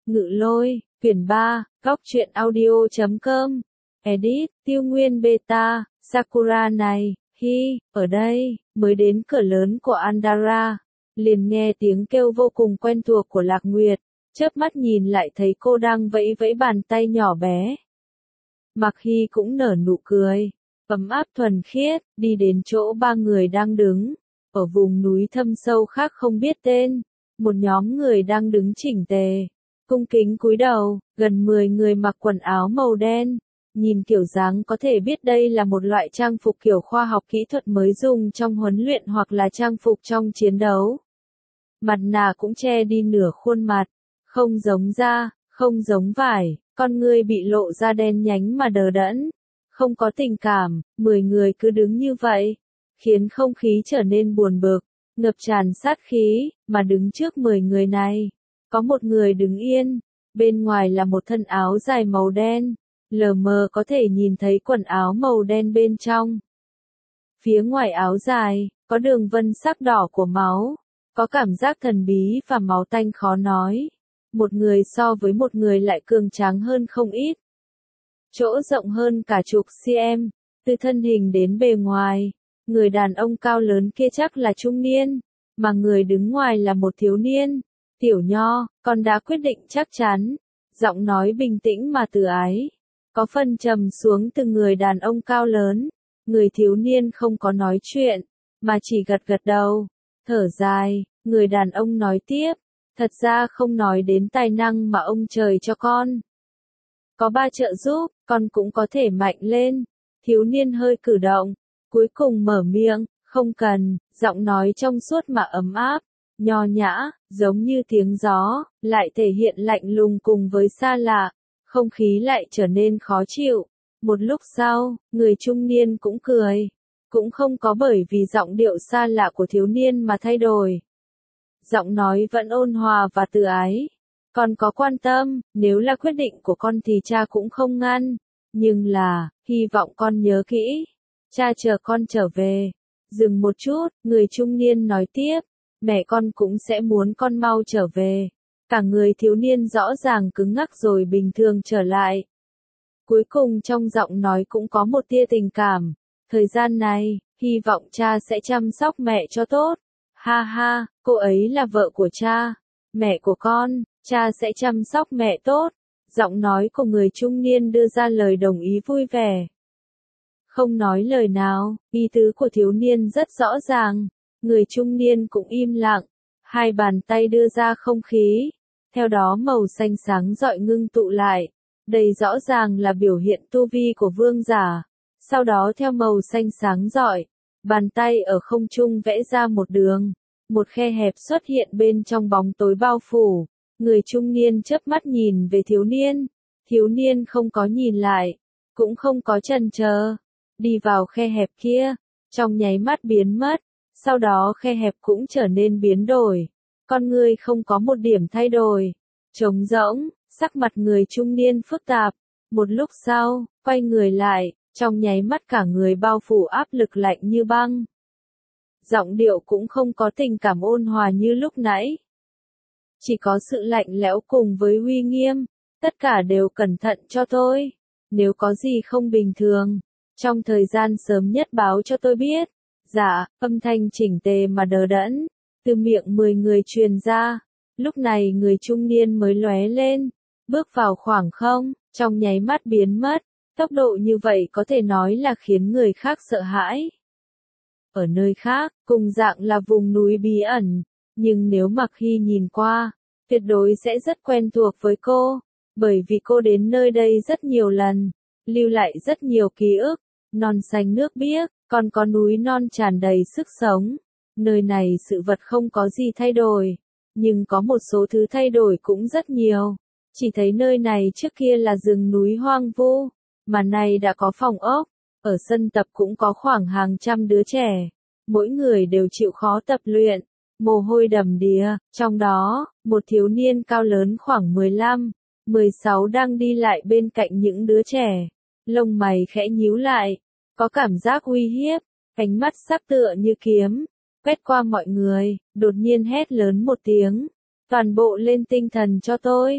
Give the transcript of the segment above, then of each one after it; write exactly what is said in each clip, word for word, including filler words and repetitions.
Ngự Lôi, quyển ba, góc truyện audio chấm com, edit, Tiêu Nguyên Beta, Sakura này, hi, ở đây, mới đến cửa lớn của Andara, liền nghe tiếng kêu vô cùng quen thuộc của Lạc Nguyệt, chớp mắt nhìn lại thấy cô đang vẫy vẫy bàn tay nhỏ bé. Mặc Hy cũng nở nụ cười, ấm áp thuần khiết, đi đến chỗ ba người đang đứng, ở vùng núi thâm sâu khác không biết tên, một nhóm người đang đứng chỉnh tề, cung kính cúi đầu, gần mười người mặc quần áo màu đen, nhìn kiểu dáng có thể biết đây là một loại trang phục kiểu khoa học kỹ thuật mới dùng trong huấn luyện hoặc là trang phục trong chiến đấu. Mặt nạ cũng che đi nửa khuôn mặt, không giống da, không giống vải, con người bị lộ ra đen nhánh mà đờ đẫn, không có tình cảm, mười người cứ đứng như vậy, khiến không khí trở nên buồn bực, ngập tràn sát khí, mà đứng trước mười người này, có một người đứng yên, bên ngoài là một thân áo dài màu đen, lờ mờ có thể nhìn thấy quần áo màu đen bên trong. Phía ngoài áo dài, có đường vân sắc đỏ của máu, có cảm giác thần bí và máu tanh khó nói. Một người so với một người lại cường tráng hơn không ít. Chỗ rộng hơn cả chục cm, từ thân hình đến bề ngoài, người đàn ông cao lớn kia chắc là trung niên, mà người đứng ngoài là một thiếu niên, tiểu nho, con đã quyết định chắc chắn, giọng nói bình tĩnh mà từ ái, có phần trầm xuống từ người đàn ông cao lớn, người thiếu niên không có nói chuyện, mà chỉ gật gật đầu, thở dài, người đàn ông nói tiếp. Thật ra không nói đến tài năng mà ông trời cho con. Có ba trợ giúp, con cũng có thể mạnh lên. Thiếu niên hơi cử động, cuối cùng mở miệng, không cần, giọng nói trong suốt mà ấm áp, nho nhã, giống như tiếng gió, lại thể hiện lạnh lùng cùng với xa lạ, không khí lại trở nên khó chịu. Một lúc sau, người trung niên cũng cười, cũng không có bởi vì giọng điệu xa lạ của thiếu niên mà thay đổi. Giọng nói vẫn ôn hòa và từ ái. Con có quan tâm, nếu là quyết định của con thì cha cũng không ngăn. Nhưng là, hy vọng con nhớ kỹ. Cha chờ con trở về. Dừng một chút, người trung niên nói tiếp. Mẹ con cũng sẽ muốn con mau trở về. Cả người thiếu niên rõ ràng cứng ngắc rồi bình thường trở lại. Cuối cùng trong giọng nói cũng có một tia tình cảm. Thời gian này, hy vọng cha sẽ chăm sóc mẹ cho tốt. Ha ha, cô ấy là vợ của cha, mẹ của con, cha sẽ chăm sóc mẹ tốt. Giọng nói của người trung niên đưa ra lời đồng ý vui vẻ. Không nói lời nào, ý tứ của thiếu niên rất rõ ràng, người trung niên cũng im lặng, hai bàn tay đưa ra không khí, theo đó màu xanh sáng rọi ngưng tụ lại, đây rõ ràng là biểu hiện tu vi của vương giả, sau đó theo màu xanh sáng rọi. Bàn tay ở không trung vẽ ra một đường, một khe hẹp xuất hiện bên trong bóng tối bao phủ, người trung niên chớp mắt nhìn về thiếu niên, thiếu niên không có nhìn lại, cũng không có chần chờ, đi vào khe hẹp kia, trong nháy mắt biến mất, sau đó khe hẹp cũng trở nên biến đổi, con người không có một điểm thay đổi, trống rỗng, sắc mặt người trung niên phức tạp, một lúc sau, quay người lại. Trong nháy mắt cả người bao phủ áp lực lạnh như băng. Giọng điệu cũng không có tình cảm ôn hòa như lúc nãy. Chỉ có sự lạnh lẽo cùng với uy nghiêm. Tất cả đều cẩn thận cho tôi. Nếu có gì không bình thường, trong thời gian sớm nhất báo cho tôi biết. Dạ, âm thanh chỉnh tề mà đờ đẫn. Từ miệng mười người truyền ra. Lúc này người trung niên mới lóe lên. Bước vào khoảng không, trong nháy mắt biến mất. Tốc độ như vậy có thể nói là khiến người khác sợ hãi. Ở nơi khác, cùng dạng là vùng núi bí ẩn, nhưng nếu Mặc Hy nhìn qua, tuyệt đối sẽ rất quen thuộc với cô, bởi vì cô đến nơi đây rất nhiều lần, lưu lại rất nhiều ký ức, non xanh nước biếc, còn có núi non tràn đầy sức sống. Nơi này sự vật không có gì thay đổi, nhưng có một số thứ thay đổi cũng rất nhiều. Chỉ thấy nơi này trước kia là rừng núi hoang vu. Mà nay đã có phòng ốc, ở sân tập cũng có khoảng hàng trăm đứa trẻ, mỗi người đều chịu khó tập luyện, mồ hôi đầm đìa, trong đó, một thiếu niên cao lớn khoảng mười lăm, mười sáu đang đi lại bên cạnh những đứa trẻ, lông mày khẽ nhíu lại, có cảm giác uy hiếp, ánh mắt sắc tựa như kiếm, quét qua mọi người, đột nhiên hét lớn một tiếng, toàn bộ lên tinh thần cho tôi.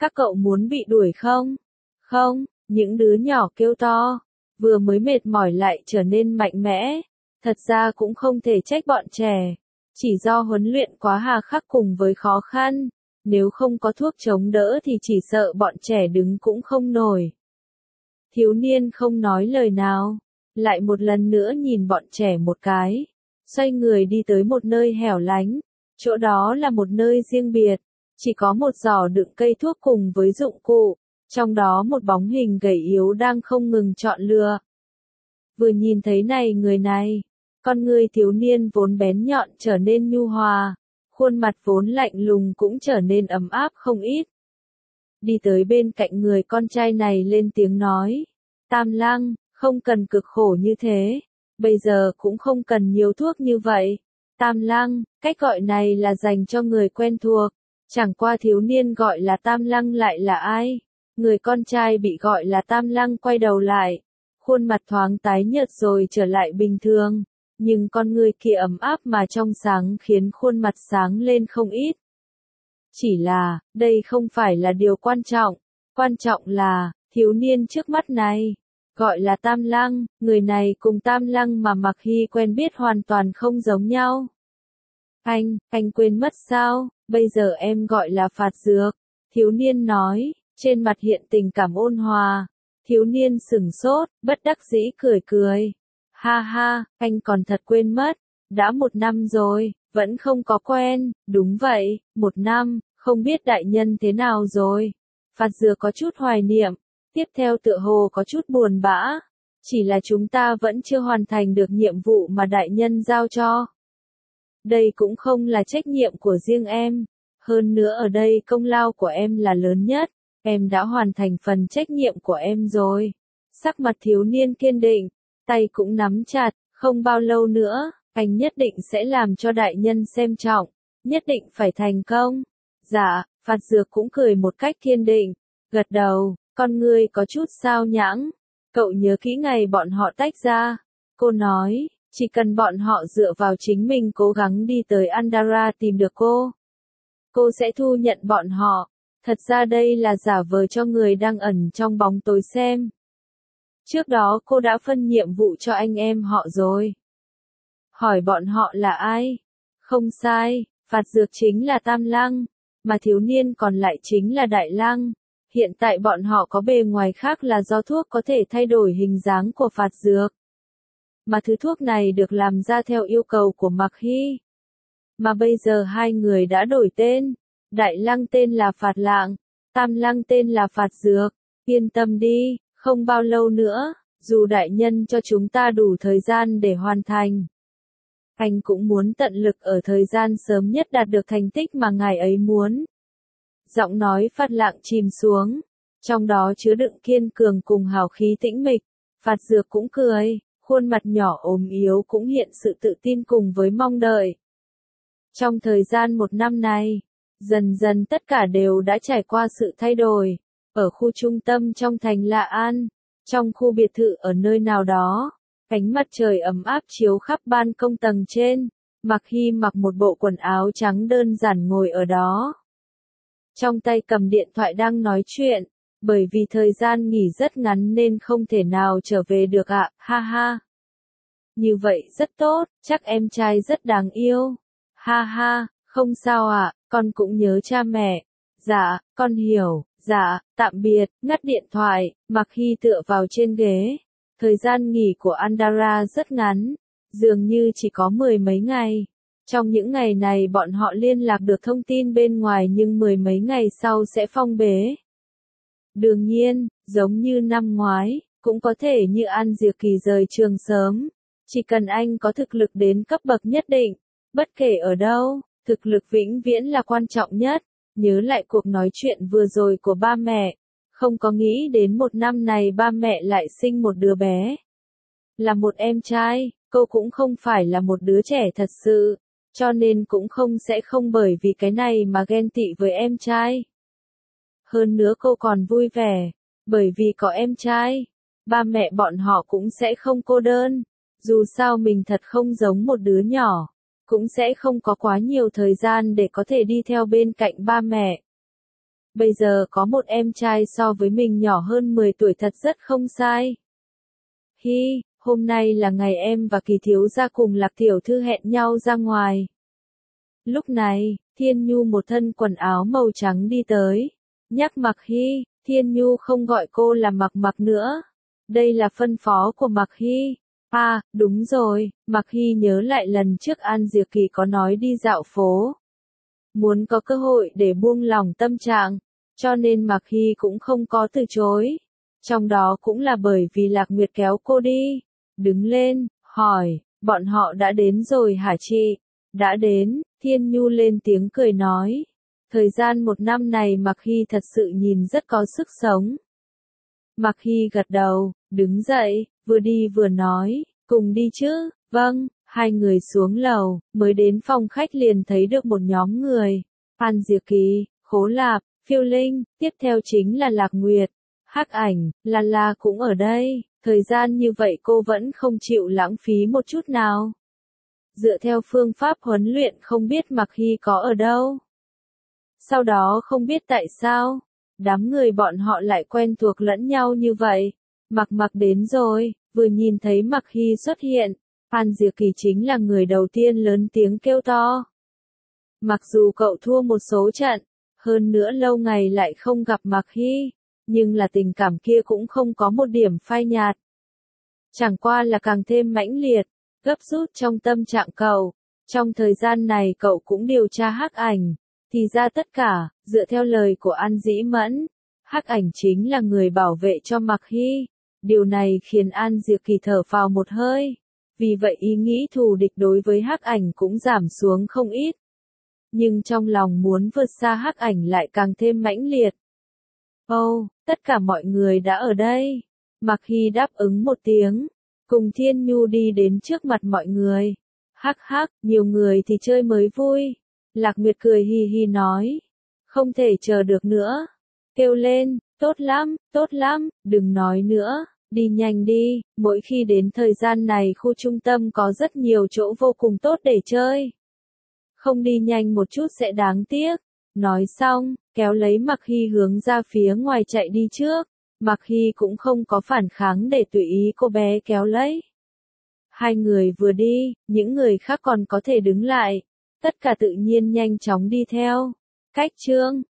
Các cậu muốn bị đuổi không? Không, những đứa nhỏ kêu to, vừa mới mệt mỏi lại trở nên mạnh mẽ. Thật ra cũng không thể trách bọn trẻ, chỉ do huấn luyện quá hà khắc cùng với khó khăn. Nếu không có thuốc chống đỡ thì chỉ sợ bọn trẻ đứng cũng không nổi. Thiếu niên không nói lời nào, lại một lần nữa nhìn bọn trẻ một cái, xoay người đi tới một nơi hẻo lánh. Chỗ đó là một nơi riêng biệt, chỉ có một giỏ đựng cây thuốc cùng với dụng cụ, trong đó một bóng hình gầy yếu đang không ngừng chọn lựa. Vừa nhìn thấy này người này, con người thiếu niên vốn bén nhọn trở nên nhu hòa, khuôn mặt vốn lạnh lùng cũng trở nên ấm áp không ít. Đi tới bên cạnh người con trai này lên tiếng nói, Tam Lăng, không cần cực khổ như thế, bây giờ cũng không cần nhiều thuốc như vậy. Tam Lăng, cách gọi này là dành cho người quen thuộc, chẳng qua thiếu niên gọi là Tam Lăng lại là ai? Người con trai bị gọi là Tam Lăng quay đầu lại, khuôn mặt thoáng tái nhợt rồi trở lại bình thường, nhưng con người kia ấm áp mà trong sáng khiến khuôn mặt sáng lên không ít. Chỉ là, đây không phải là điều quan trọng, quan trọng là, thiếu niên trước mắt này, gọi là Tam Lăng, người này cùng Tam Lăng mà Mạc Hy quen biết hoàn toàn không giống nhau. Anh, anh quên mất sao, bây giờ em gọi là Phạt Dược, thiếu niên nói, trên mặt hiện tình cảm ôn hòa. Thiếu niên sửng sốt, bất đắc dĩ cười cười. Ha ha, anh còn thật quên mất, đã một năm rồi, vẫn không có quen, đúng vậy, một năm, không biết đại nhân thế nào rồi. Phạt Dược có chút hoài niệm, tiếp theo tựa hồ có chút buồn bã, chỉ là chúng ta vẫn chưa hoàn thành được nhiệm vụ mà đại nhân giao cho. Đây cũng không là trách nhiệm của riêng em, hơn nữa ở đây công lao của em là lớn nhất. Em đã hoàn thành phần trách nhiệm của em rồi. Sắc mặt thiếu niên kiên định, tay cũng nắm chặt, không bao lâu nữa, anh nhất định sẽ làm cho đại nhân xem trọng, nhất định phải thành công. Dạ, Phạt Dược cũng cười một cách kiên định, gật đầu, con ngươi có chút sao nhãng. Cậu nhớ kỹ ngày bọn họ tách ra. Cô nói, chỉ cần bọn họ dựa vào chính mình cố gắng đi tới Andara tìm được cô. Cô sẽ thu nhận bọn họ. Thật ra đây là giả vờ cho người đang ẩn trong bóng tối xem. Trước đó cô đã phân nhiệm vụ cho anh em họ rồi. Hỏi bọn họ là ai? Không sai, Phạt Dược chính là Tam Lăng, mà thiếu niên còn lại chính là Đại Lăng. Hiện tại bọn họ có bề ngoài khác là do thuốc có thể thay đổi hình dáng của Phạt Dược. Mà thứ thuốc này được làm ra theo yêu cầu của Mạc Hy. Mà bây giờ hai người đã đổi tên. Đại Lăng tên là Phạt Lạng, Tam Lăng tên là Phạt Dược. Yên tâm đi, không bao lâu nữa, dù đại nhân cho chúng ta đủ thời gian để hoàn thành. Anh cũng muốn tận lực ở thời gian sớm nhất đạt được thành tích mà ngài ấy muốn. Giọng nói Phạt Lạng chìm xuống, trong đó chứa đựng kiên cường cùng hào khí tĩnh mịch. Phạt Dược cũng cười, khuôn mặt nhỏ ốm yếu cũng hiện sự tự tin cùng với mong đợi. Trong thời gian một năm này, dần dần tất cả đều đã trải qua sự thay đổi. Ở khu trung tâm trong thành La An, trong khu biệt thự ở nơi nào đó, ánh mặt trời ấm áp chiếu khắp ban công tầng trên. Mạc Hy mặc một bộ quần áo trắng đơn giản ngồi ở đó. Trong tay cầm điện thoại đang nói chuyện, bởi vì thời gian nghỉ rất ngắn nên không thể nào trở về được ạ, ha ha. Như vậy rất tốt, chắc em trai rất đáng yêu. Ha ha, không sao ạ, con cũng nhớ cha mẹ. Dạ, con hiểu, dạ, tạm biệt, ngắt điện thoại, Mạc Hy tựa vào trên ghế. Thời gian nghỉ của Andara rất ngắn, dường như chỉ có mười mấy ngày. Trong những ngày này bọn họ liên lạc được thông tin bên ngoài nhưng mười mấy ngày sau sẽ phong bế. Đương nhiên, giống như năm ngoái, cũng có thể như An Diệp Kỳ rời trường sớm. Chỉ cần anh có thực lực đến cấp bậc nhất định, bất kể ở đâu, thực lực vĩnh viễn là quan trọng nhất. Nhớ lại cuộc nói chuyện vừa rồi của ba mẹ, không có nghĩ đến một năm này ba mẹ lại sinh một đứa bé. Là một em trai, cô cũng không phải là một đứa trẻ thật sự, cho nên cũng không sẽ không bởi vì cái này mà ghen tị với em trai. Hơn nữa cô còn vui vẻ, bởi vì có em trai, ba mẹ bọn họ cũng sẽ không cô đơn. Dù sao mình thật không giống một đứa nhỏ, cũng sẽ không có quá nhiều thời gian để có thể đi theo bên cạnh ba mẹ. Bây giờ có một em trai so với mình nhỏ hơn mười tuổi thật rất không sai. Hi, hôm nay là ngày em và Kỳ thiếu gia cùng Lạc tiểu thư hẹn nhau ra ngoài. Lúc này, Thiên Nhu một thân quần áo màu trắng đi tới. Nhắc Mạc Hi, Thiên Nhu không gọi cô là Mạc Mạc nữa. Đây là phân phó của Mạc Hi. À, đúng rồi, Mạc Hi nhớ lại lần trước An Diệp Kỳ có nói đi dạo phố. Muốn có cơ hội để buông lỏng tâm trạng, cho nên Mạc Hi cũng không có từ chối. Trong đó cũng là bởi vì Lạc Nguyệt kéo cô đi. Đứng lên, hỏi, bọn họ đã đến rồi hả chị? Đã đến, Thiên Nhu lên tiếng cười nói. Thời gian một năm này Mạc Hi thật sự nhìn rất có sức sống. Mạc Hi gật đầu, đứng dậy, vừa đi vừa nói, cùng đi chứ, vâng, hai người xuống lầu, mới đến phòng khách liền thấy được một nhóm người. An Diệp Kỳ, Khố Lạp, Phiêu Linh, tiếp theo chính là Lạc Nguyệt, Hắc Ảnh, La La cũng ở đây, thời gian như vậy cô vẫn không chịu lãng phí một chút nào. Dựa theo phương pháp huấn luyện không biết Mạc Hi có ở đâu. Sau đó không biết tại sao, đám người bọn họ lại quen thuộc lẫn nhau như vậy. Mạc Mạc đến rồi, vừa nhìn thấy Mạc Hi xuất hiện, An Diệp Kỳ chính là người đầu tiên lớn tiếng kêu to. Mặc dù cậu thua một số trận, hơn nữa lâu ngày lại không gặp Mạc Hi, nhưng là tình cảm kia cũng không có một điểm phai nhạt. Chẳng qua là càng thêm mãnh liệt, gấp rút trong tâm trạng cậu. Trong thời gian này cậu cũng điều tra Hắc Ảnh, thì ra tất cả, dựa theo lời của An Dĩ Mẫn, Hắc Ảnh chính là người bảo vệ cho Mạc Hi. Điều này khiến An Diệp Kỳ thở phào một hơi, vì vậy ý nghĩ thù địch đối với Hắc Ảnh cũng giảm xuống không ít. Nhưng trong lòng muốn vượt xa Hắc Ảnh lại càng thêm mãnh liệt. Ô, oh, tất cả mọi người đã ở đây. Mạc Hi đáp ứng một tiếng, cùng Thiên Nhu đi đến trước mặt mọi người. Hắc hắc, nhiều người thì chơi mới vui. Lạc Nguyệt cười hi hi nói. Không thể chờ được nữa. Kêu lên, tốt lắm, tốt lắm, đừng nói nữa, đi nhanh đi, mỗi khi đến thời gian này khu trung tâm có rất nhiều chỗ vô cùng tốt để chơi. Không đi nhanh một chút sẽ đáng tiếc. Nói xong, kéo lấy Mạc Hi hướng ra phía ngoài chạy đi trước. Mạc Hi cũng không có phản kháng để tùy ý cô bé kéo lấy. Hai người vừa đi, những người khác còn có thể đứng lại. Tất cả tự nhiên nhanh chóng đi theo. Cách chương